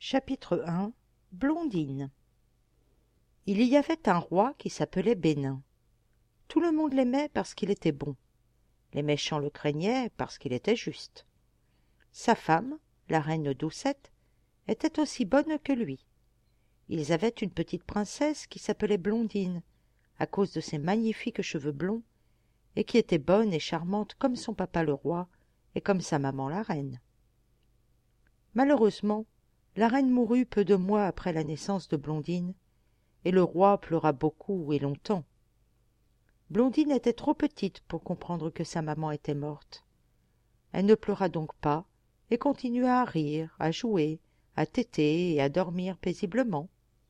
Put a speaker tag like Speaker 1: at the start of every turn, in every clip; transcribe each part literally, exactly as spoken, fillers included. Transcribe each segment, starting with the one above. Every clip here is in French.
Speaker 1: Chapitre un. Blondine. Il y avait un roi qui s'appelait Bénin. Tout le monde l'aimait parce qu'il était bon. Les méchants le craignaient parce qu'il était juste. Sa femme, la reine Doucette, était aussi bonne que lui. Ils avaient une petite princesse qui s'appelait Blondine, à cause de ses magnifiques cheveux blonds, et qui était bonne et charmante comme son papa le roi et comme sa maman la reine. Malheureusement, la reine mourut peu de mois après la naissance de Blondine, et le roi pleura beaucoup et longtemps. Blondine était trop petite pour comprendre que sa maman était morte. Elle ne pleura donc pas, et continua à rire, à jouer, à téter et à dormir paisiblement.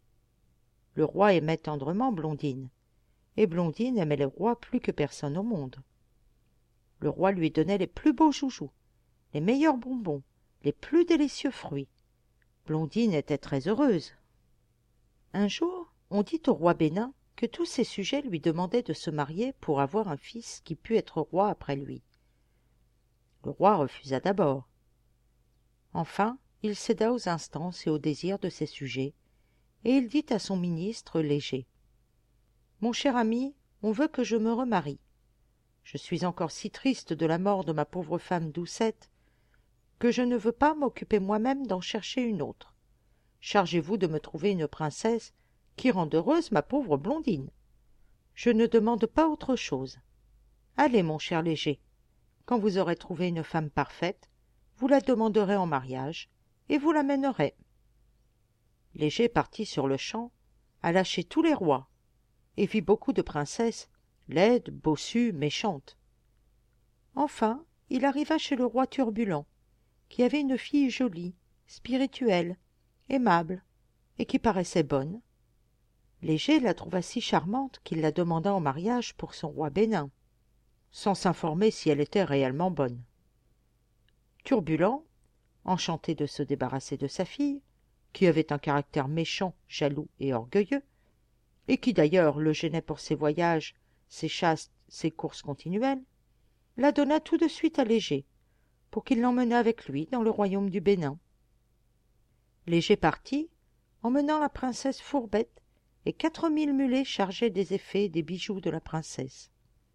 Speaker 1: Le roi aimait tendrement Blondine, et Blondine aimait le roi plus que personne au monde. Le roi lui donnait les plus beaux joujoux, les meilleurs bonbons, les plus délicieux fruits. Blondine était très heureuse. Un jour, on dit au roi Bénin que tous ses sujets lui demandaient de se marier pour avoir un fils qui pût être roi après lui. Le roi refusa d'abord. Enfin, il céda aux instances et aux désirs de ses sujets, et il dit à son ministre Léger: « Mon cher ami, on veut que je me remarie. Je suis encore si triste de la mort de ma pauvre femme Doucette que je ne veux pas m'occuper moi-même d'en chercher une autre. Chargez-vous de me trouver une princesse qui rende heureuse ma pauvre Blondine. Je ne demande pas autre chose. Allez, mon cher Léger, quand vous aurez trouvé une femme parfaite, vous la demanderez en mariage, et vous l'amènerez. » Léger partit sur-le-champ, alla chez tous les rois, et vit beaucoup de princesses, laides, bossues, méchantes. Enfin, il arriva chez le roi Turbulent, qui avait une fille jolie, spirituelle, aimable, et qui paraissait bonne. Léger la trouva si charmante qu'il la demanda en mariage pour son roi Bénin, sans s'informer si elle était réellement bonne. Turbulent, enchanté de se débarrasser de sa fille, qui avait un caractère méchant, jaloux et orgueilleux, et qui d'ailleurs le gênait pour ses voyages, ses chasses, ses courses continuelles, la donna tout de suite à Léger, pour qu'il l'emmenât avec lui dans le royaume du Bénin. Léger partit, emmenant la princesse Fourbette et quatre mille mulets chargés des effets et des bijoux de la princesse.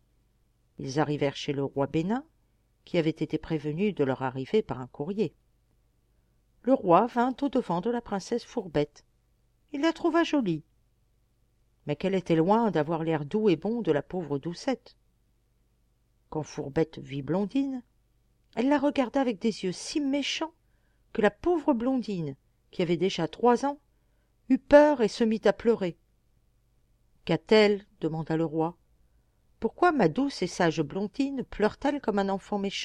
Speaker 1: Ils arrivèrent chez le roi Bénin, qui avait été prévenu de leur arrivée par un courrier. Le roi vint au-devant de la princesse Fourbette. Il la trouva jolie, mais qu'elle était loin d'avoir l'air doux et bon de la pauvre Doucette. Quand Fourbette vit Blondine, elle la regarda avec des yeux si méchants que la pauvre Blondine, qui avait déjà trois ans, eut peur et se mit à pleurer. « Qu'a-t-elle » demanda le roi. « Pourquoi ma douce et sage Blondine pleure-t-elle comme un enfant méchant ?»«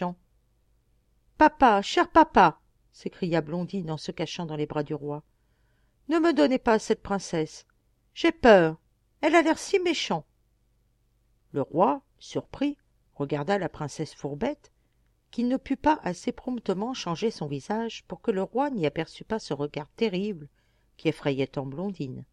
Speaker 1: Papa, cher papa !» s'écria Blondine en se cachant dans les bras du roi. « Ne me donnez pas cette princesse. J'ai peur. Elle a l'air si méchant. » Le roi, surpris, regarda la princesse Fourbette, qui ne put pas assez promptement changer son visage pour que le roi n'y aperçût pas ce regard terrible qui effrayait tant Blondine.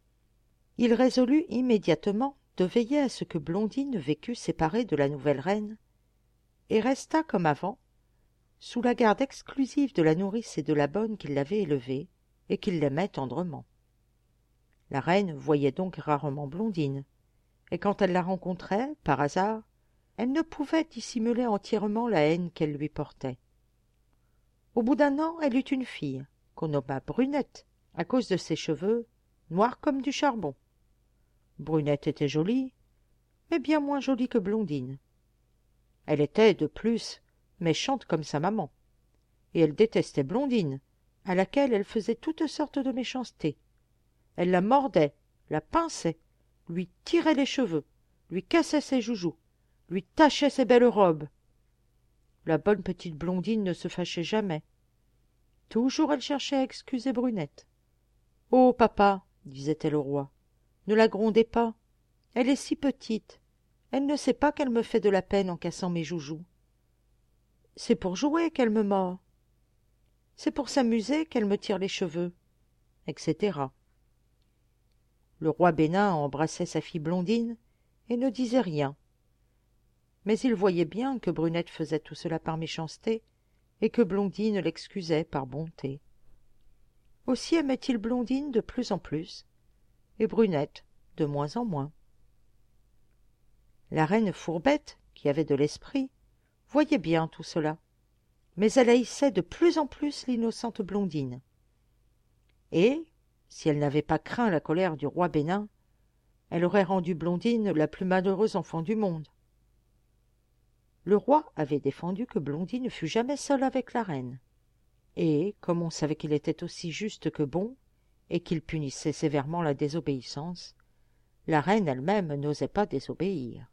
Speaker 1: Il résolut immédiatement de veiller à ce que Blondine vécût séparée de la nouvelle reine, et resta comme avant, sous la garde exclusive de la nourrice et de la bonne qui l'avait élevée et qui l'aimait tendrement. La reine voyait donc rarement Blondine, et quand elle la rencontrait, par hasard, elle ne pouvait dissimuler entièrement la haine qu'elle lui portait. Au bout d'un an, elle eut une fille, qu'on nomma Brunette, à cause de ses cheveux, noirs comme du charbon. Brunette était jolie, mais bien moins jolie que Blondine. Elle était, de plus, méchante comme sa maman, et elle détestait Blondine, à laquelle elle faisait toutes sortes de méchancetés. Elle la mordait, la pinçait, lui tirait les cheveux, lui cassait ses joujoux, lui tachait ses belles robes. La bonne petite Blondine ne se fâchait jamais. Toujours elle cherchait à excuser Brunette. « Oh, papa, disait-elle au roi, ne la grondez pas. Elle est si petite. Elle ne sait pas qu'elle me fait de la peine en cassant mes joujoux. C'est pour jouer qu'elle me mord. C'est pour s'amuser qu'elle me tire les cheveux, et cetera. Le roi Bénin embrassait sa fille Blondine et ne disait rien. Mais il voyait bien que Brunette faisait tout cela par méchanceté et que Blondine l'excusait par bonté. Aussi aimait-il Blondine de plus en plus, et Brunette de moins en moins. La reine Fourbette, qui avait de l'esprit, voyait bien tout cela, mais elle haïssait de plus en plus l'innocente Blondine. Et, si elle n'avait pas craint la colère du roi Bénin, elle aurait rendu Blondine la plus malheureuse enfant du monde. Le roi avait défendu que Blondine ne fût jamais seule avec la reine, et, comme on savait qu'il était aussi juste que bon, et qu'il punissait sévèrement la désobéissance, la reine elle-même n'osait pas désobéir.